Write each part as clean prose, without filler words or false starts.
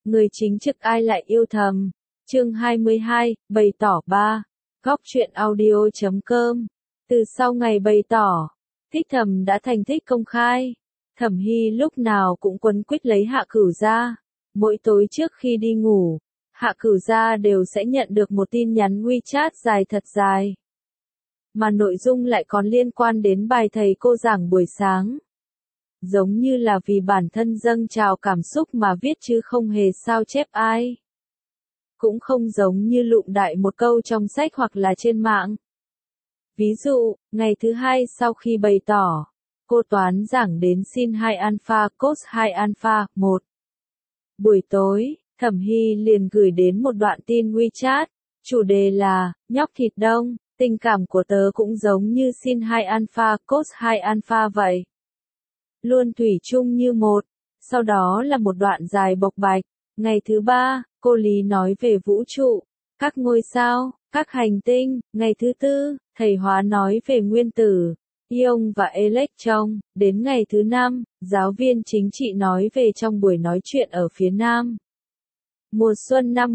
người chính trực ai lại yêu thầm. Chương 22, bày tỏ 3. Góc truyện audio.com. Từ sau ngày bày tỏ, Thích Thầm đã thành thích công khai. Thẩm Hy lúc nào cũng quấn quýt lấy Hạ Cửu Gia. Mỗi tối trước khi đi ngủ, Hạ Cửu Gia đều sẽ nhận được một tin nhắn WeChat dài thật dài. Mà nội dung lại còn liên quan đến bài thầy cô giảng buổi sáng. Giống như là vì bản thân dâng trào cảm xúc mà viết chứ không hề sao chép ai. Cũng không giống như lụm đại một câu trong sách hoặc là trên mạng. Ví dụ, ngày thứ hai sau khi bày tỏ, cô toán giảng đến sin 2 alpha cos 2 alpha 1. Buổi tối, Thẩm Hy liền gửi đến một đoạn tin WeChat, chủ đề là, nhóc thịt đông, tình cảm của tớ cũng giống như sin 2 alpha cos 2 alpha vậy. Luôn thủy chung như một. Sau đó là một đoạn dài bộc bạch. Ngày thứ ba, cô Lý nói về vũ trụ, các ngôi sao, các hành tinh. Ngày thứ tư, thầy Hóa nói về nguyên tử, ion và electron. Đến ngày thứ năm, giáo viên chính trị nói về trong buổi nói chuyện ở phía Nam. Mùa xuân năm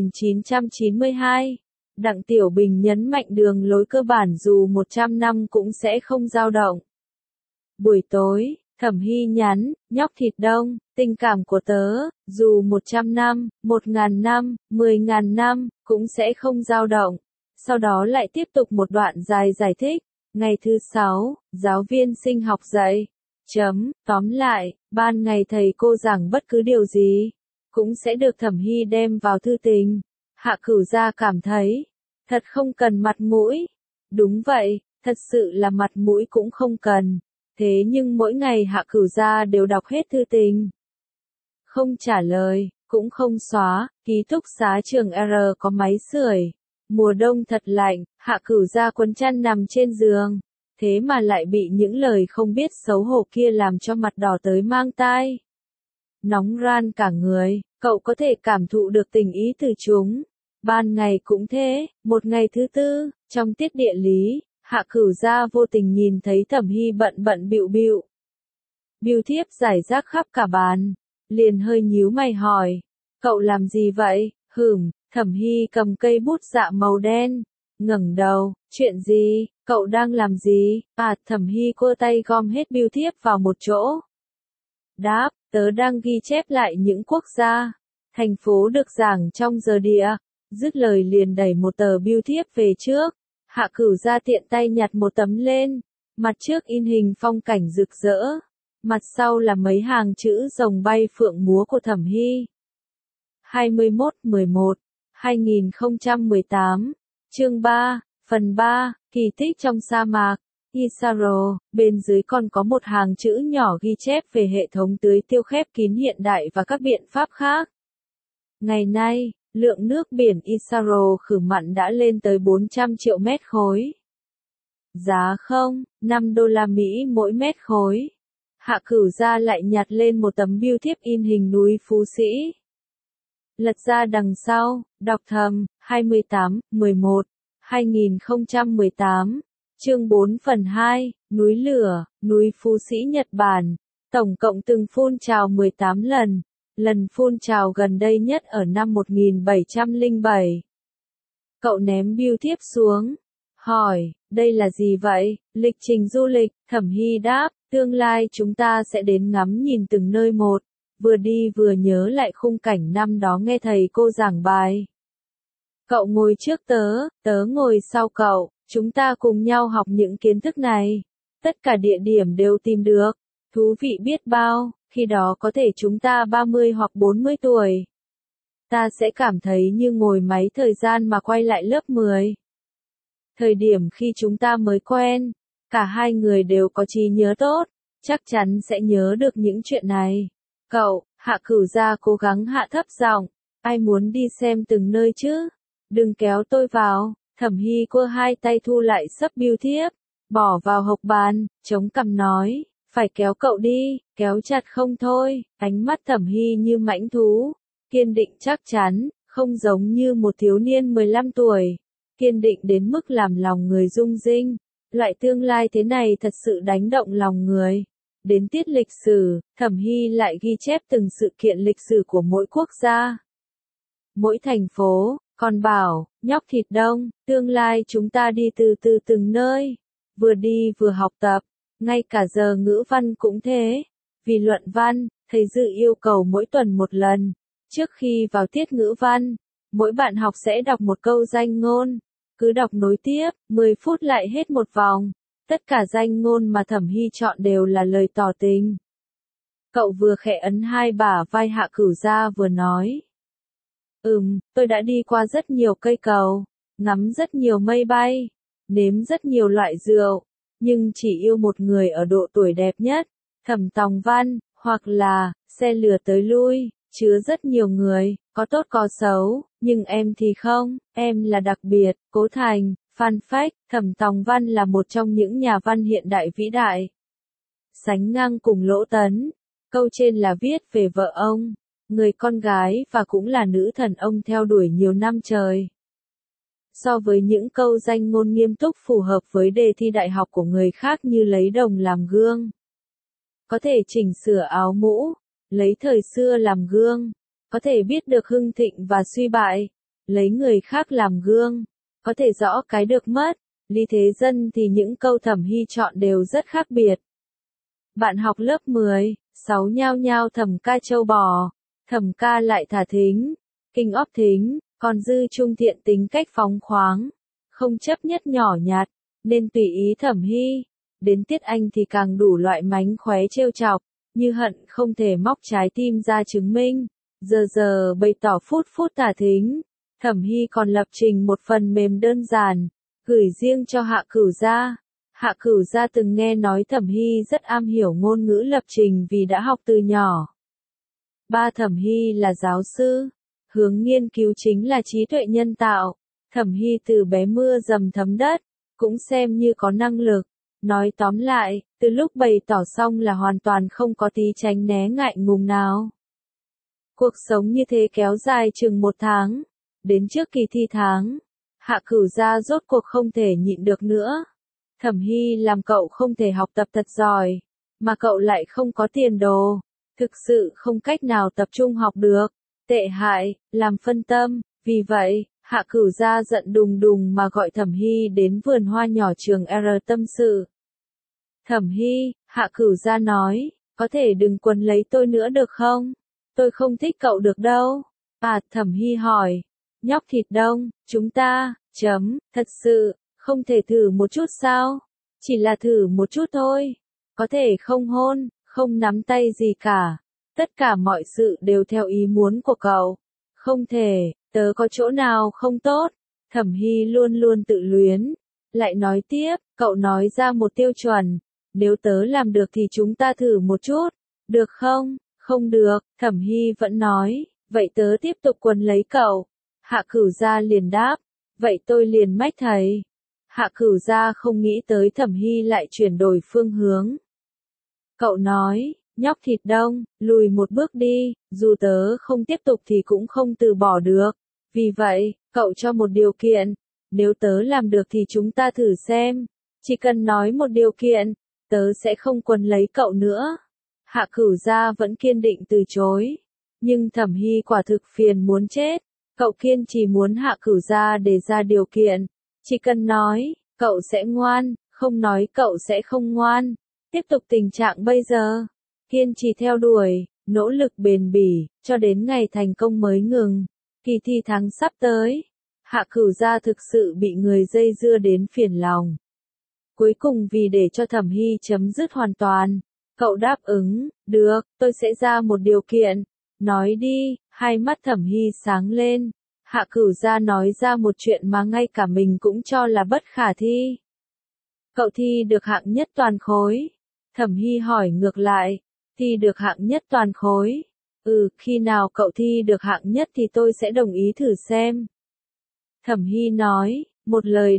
1992, Đặng Tiểu Bình nhấn mạnh đường lối cơ bản dù 100 năm cũng sẽ không dao động. Buổi tối, Thẩm Hy nhắn, nhóc thịt đông, tình cảm của tớ, dù 100 năm, 1000 năm, 10.000 năm, cũng sẽ không dao động. Sau đó lại tiếp tục một đoạn dài giải thích. Ngày thứ 6, giáo viên sinh học dạy. Tóm lại, ban ngày thầy cô giảng bất cứ điều gì, cũng sẽ được Thẩm Hy đem vào thư tình. Hạ Cửu Gia cảm thấy, thật không cần mặt mũi. Đúng vậy, thật sự là mặt mũi cũng không cần. Thế nhưng mỗi ngày Hạ Cửu Gia đều đọc hết thư tình. Không trả lời, cũng không xóa, ký túc xá trường R có máy sưởi. Mùa đông thật lạnh, Hạ Cửu Gia quấn chăn nằm trên giường. Thế mà lại bị những lời không biết xấu hổ kia làm cho mặt đỏ tới mang tai. Nóng ran cả người, cậu có thể cảm thụ được tình ý từ chúng. Ban ngày cũng thế, một ngày thứ tư, trong tiết địa lý. Hạ Cửu Gia vô tình nhìn thấy Thẩm Hy bận bịu bịu. Bưu thiếp rải rác khắp cả bàn. Liền hơi nhíu mày hỏi. Cậu làm gì vậy? Thẩm Hy cầm cây bút dạ màu đen. Ngẩng đầu, chuyện gì? Cậu đang làm gì? Thẩm Hy cua tay gom hết bưu thiếp vào một chỗ. Đáp, tớ đang ghi chép lại những quốc gia, thành phố được giảng trong giờ địa. Dứt lời liền đẩy một tờ bưu thiếp về trước. Hạ Cửu Gia tiện tay nhặt một tấm lên, mặt trước in hình phong cảnh rực rỡ, mặt sau là mấy hàng chữ rồng bay phượng múa của Thẩm Hy. 21/11/2018, chương 3, phần 3, kỳ tích trong sa mạc, Isaro, bên dưới còn có một hàng chữ nhỏ ghi chép về hệ thống tưới tiêu khép kín hiện đại và các biện pháp khác. Ngày nay, lượng nước biển Isaro khử mặn đã lên tới 400 triệu mét khối. Giá $5 mỗi mét khối. Hạ Cửu Gia lại nhặt lên một tấm bưu thiếp in hình núi Phú Sĩ. Lật ra đằng sau, đọc thầm, 28/11/2018, chương 4 phần 2, núi lửa, núi Phú Sĩ Nhật Bản, tổng cộng từng phun trào 18 lần. Lần phun trào gần đây nhất ở năm 1707. Cậu ném bưu thiếp xuống. Hỏi, đây là gì vậy? Lịch trình du lịch. Thẩm Hy đáp, tương lai chúng ta sẽ đến ngắm nhìn từng nơi một. Vừa đi vừa nhớ lại khung cảnh năm đó nghe thầy cô giảng bài. Cậu ngồi trước tớ ngồi sau cậu. Chúng ta cùng nhau học những kiến thức này. Tất cả địa điểm đều tìm được. Thú vị biết bao. Khi đó có thể chúng ta 30 hoặc 40 tuổi. Ta sẽ cảm thấy như ngồi máy thời gian mà quay lại lớp 10. Thời điểm khi chúng ta mới quen, cả hai người đều có trí nhớ tốt, chắc chắn sẽ nhớ được những chuyện này. Cậu, Hạ Cửu Gia cố gắng hạ thấp giọng, ai muốn đi xem từng nơi chứ? Đừng kéo tôi vào. Thẩm Hy cua hai tay thu lại sấp bưu thiếp, bỏ vào hộc bàn, chống cằm nói. Phải kéo cậu đi, kéo chặt không thôi. Ánh mắt Thẩm Hy như mãnh thú, kiên định chắc chắn, không giống như một thiếu niên 15 tuổi, kiên định đến mức làm lòng người rung rinh. Loại tương lai thế này thật sự đánh động lòng người. Đến tiết lịch sử, Thẩm Hy lại ghi chép từng sự kiện lịch sử của mỗi quốc gia, mỗi thành phố, còn bảo, nhóc thịt đông, tương lai chúng ta đi từ từ từng nơi, vừa đi vừa học tập, ngay cả giờ ngữ văn cũng thế. Vì luận văn, thầy Dự yêu cầu mỗi tuần một lần, trước khi vào tiết ngữ văn, mỗi bạn học sẽ đọc một câu danh ngôn, cứ đọc nối tiếp, 10 phút lại hết một vòng. Tất cả danh ngôn mà Thẩm Hy chọn đều là lời tỏ tình. Cậu vừa khẽ ấn hai bả vai Hạ Cửu ra vừa nói. Tôi đã đi qua rất nhiều cây cầu, ngắm rất nhiều mây bay, nếm rất nhiều loại rượu, nhưng chỉ yêu một người ở độ tuổi đẹp nhất, Thẩm Tòng Văn, hoặc là, xe lửa tới lui, chứa rất nhiều người, có tốt có xấu, nhưng em thì không, em là đặc biệt, Cố Thành. Fun fact, Thẩm Tòng Văn là một trong những nhà văn hiện đại vĩ đại. Sánh ngang cùng Lỗ Tấn. Câu trên là viết về vợ ông, người con gái và cũng là nữ thần ông theo đuổi nhiều năm trời. So với những câu danh ngôn nghiêm túc phù hợp với đề thi đại học của người khác như lấy đồng làm gương, có thể chỉnh sửa áo mũ, lấy thời xưa làm gương, có thể biết được hưng thịnh và suy bại, lấy người khác làm gương, có thể rõ cái được mất, ly thế dân thì những câu Thẩm Hy chọn đều rất khác biệt. Bạn học lớp 10, 6 nhao nhao thẩm ca châu bò, Thẩm ca lại thả thính, kinh óp thính, còn Dư trung thiện tính cách phóng khoáng, không chấp nhất nhỏ nhặt, nên tùy ý Thẩm Hy. Đến tiết Anh thì càng đủ loại mánh khóe trêu chọc, như hận không thể móc trái tim ra chứng minh, giờ bày tỏ phút tả thính. Thẩm Hy còn lập trình một phần mềm đơn giản, gửi riêng cho Hạ Cửu gia. Hạ Cửu gia từng nghe nói Thẩm Hy rất am hiểu ngôn ngữ lập trình vì đã học từ nhỏ. Ba Thẩm Hy là giáo sư, hướng nghiên cứu chính là trí tuệ nhân tạo. Thẩm Hy từ bé mưa dầm thấm đất, cũng xem như có năng lực. Nói tóm lại, từ lúc bày tỏ xong là hoàn toàn không có tí tránh né ngại ngùng nào. Cuộc sống như thế kéo dài chừng 1 tháng. Đến trước kỳ thi tháng, Hạ Cửu gia rốt cuộc không thể nhịn được nữa. Thẩm Hy làm cậu không thể học tập thật giỏi, mà cậu lại không có tiền đồ, thực sự không cách nào tập trung học được, tệ hại, làm phân tâm, vì vậy, Hạ Cửu gia giận đùng đùng mà gọi Thẩm Hy đến vườn hoa nhỏ trường R tâm sự. Thẩm Hy, Hạ Cửu gia nói, có thể đừng quấn lấy tôi nữa được không? Tôi không thích cậu được đâu. Thẩm Hy hỏi. Nhóc thịt đông, chúng ta, thật sự, không thể thử một chút sao? Chỉ là thử một chút thôi. Có thể không hôn, không nắm tay gì cả. Tất cả mọi sự đều theo ý muốn của cậu. Không thể, tớ có chỗ nào không tốt. Thẩm Hy luôn luôn tự luyến. Lại nói tiếp, cậu nói ra một tiêu chuẩn. Nếu tớ làm được thì chúng ta thử một chút. Được không? Không được, Thẩm Hy vẫn nói. Vậy tớ tiếp tục quấn lấy cậu. Hạ Cửu gia liền đáp, vậy tôi liền mách thầy. Hạ Cửu gia không nghĩ tới Thẩm Hy lại chuyển đổi phương hướng. Cậu nói, nhóc thịt đông, lùi một bước đi, dù tớ không tiếp tục thì cũng không từ bỏ được. Vì vậy, cậu cho một điều kiện, nếu tớ làm được thì chúng ta thử xem. Chỉ cần nói một điều kiện, tớ sẽ không quấn lấy cậu nữa. Hạ Cửu gia vẫn kiên định từ chối. Nhưng Thẩm Hy quả thực phiền muốn chết. Cậu kiên trì muốn Hạ Cửu gia đề ra điều kiện. Chỉ cần nói, cậu sẽ ngoan, không nói cậu sẽ không ngoan. Tiếp tục tình trạng bây giờ. Kiên trì theo đuổi, nỗ lực bền bỉ, cho đến ngày thành công mới ngừng. Kỳ thi tháng sắp tới. Hạ Cửu gia thực sự bị người dây dưa đến phiền lòng. Cuối cùng vì để cho Thẩm Hy chấm dứt hoàn toàn, cậu đáp ứng, được, tôi sẽ ra một điều kiện. Nói đi, hai mắt Thẩm Hy sáng lên. Hạ Cửu gia nói ra một chuyện mà ngay cả mình cũng cho là bất khả thi. Cậu thi được hạng nhất toàn khối. Thẩm Hy hỏi ngược lại, thi được hạng nhất toàn khối. Khi nào cậu thi được hạng nhất thì tôi sẽ đồng ý thử xem. Thẩm Hy nói, một lời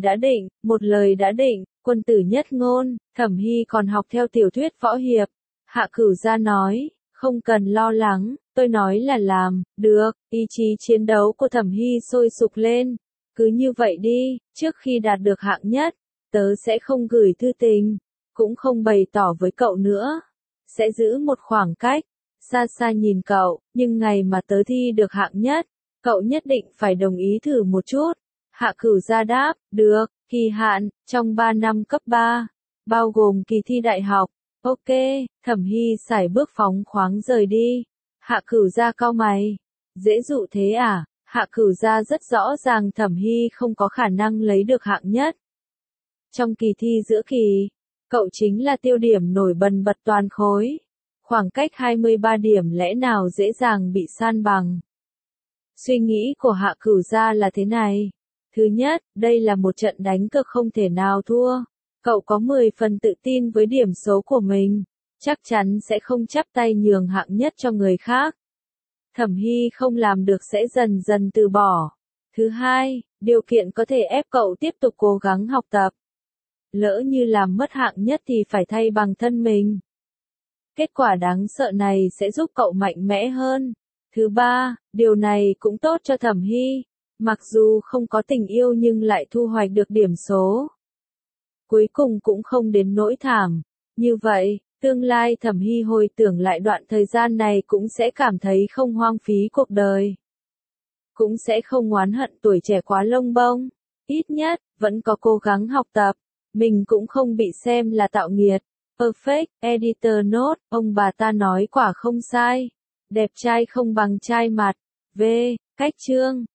đã định, quân tử nhất ngôn. Thẩm Hy còn học theo tiểu thuyết võ hiệp. Hạ Cửu gia nói, không cần lo lắng, tôi nói là làm, được, ý chí chiến đấu của Thẩm Hy sôi sục lên. Cứ như vậy đi, trước khi đạt được hạng nhất, tớ sẽ không gửi thư tình, cũng không bày tỏ với cậu nữa. sẽ giữ một khoảng cách, xa xa nhìn cậu, nhưng ngày mà tớ thi được hạng nhất, cậu nhất định phải đồng ý thử một chút. Hạ Cửu gia đáp, được, kỳ hạn, trong 3 năm cấp 3, bao gồm kỳ thi đại học. Ok, Thẩm Hy sải bước phóng khoáng rời đi. Hạ Cửu gia cau mày. Dễ dụ thế à? Hạ Cửu gia rất rõ ràng Thẩm Hy không có khả năng lấy được hạng nhất. Trong kỳ thi giữa kỳ, cậu chính là tiêu điểm nổi bật toàn khối. Khoảng cách 23 điểm lẽ nào dễ dàng bị san bằng. Suy nghĩ của Hạ Cửu gia là thế này. Thứ nhất, đây là một trận đánh cược không thể nào thua. Cậu có 10 phần tự tin với điểm số của mình, chắc chắn sẽ không chắp tay nhường hạng nhất cho người khác. Thẩm Hy không làm được sẽ dần dần từ bỏ. Thứ hai, điều kiện có thể ép cậu tiếp tục cố gắng học tập. Lỡ như làm mất hạng nhất thì phải thay bằng thân mình. Kết quả đáng sợ này sẽ giúp cậu mạnh mẽ hơn. Thứ ba, điều này cũng tốt cho Thẩm Hy. Mặc dù không có tình yêu nhưng lại thu hoạch được điểm số. Cuối cùng cũng không đến nỗi thảm. Như vậy, tương lai Thẩm Hy hồi tưởng lại đoạn thời gian này cũng sẽ cảm thấy không hoang phí cuộc đời. Cũng sẽ không oán hận tuổi trẻ quá lông bông. Ít nhất, vẫn có cố gắng học tập. Mình cũng không bị xem là tạo nghiệt. Perfect, editor note, ông bà ta nói quả không sai. Đẹp trai không bằng trai mặt. V, cách chương.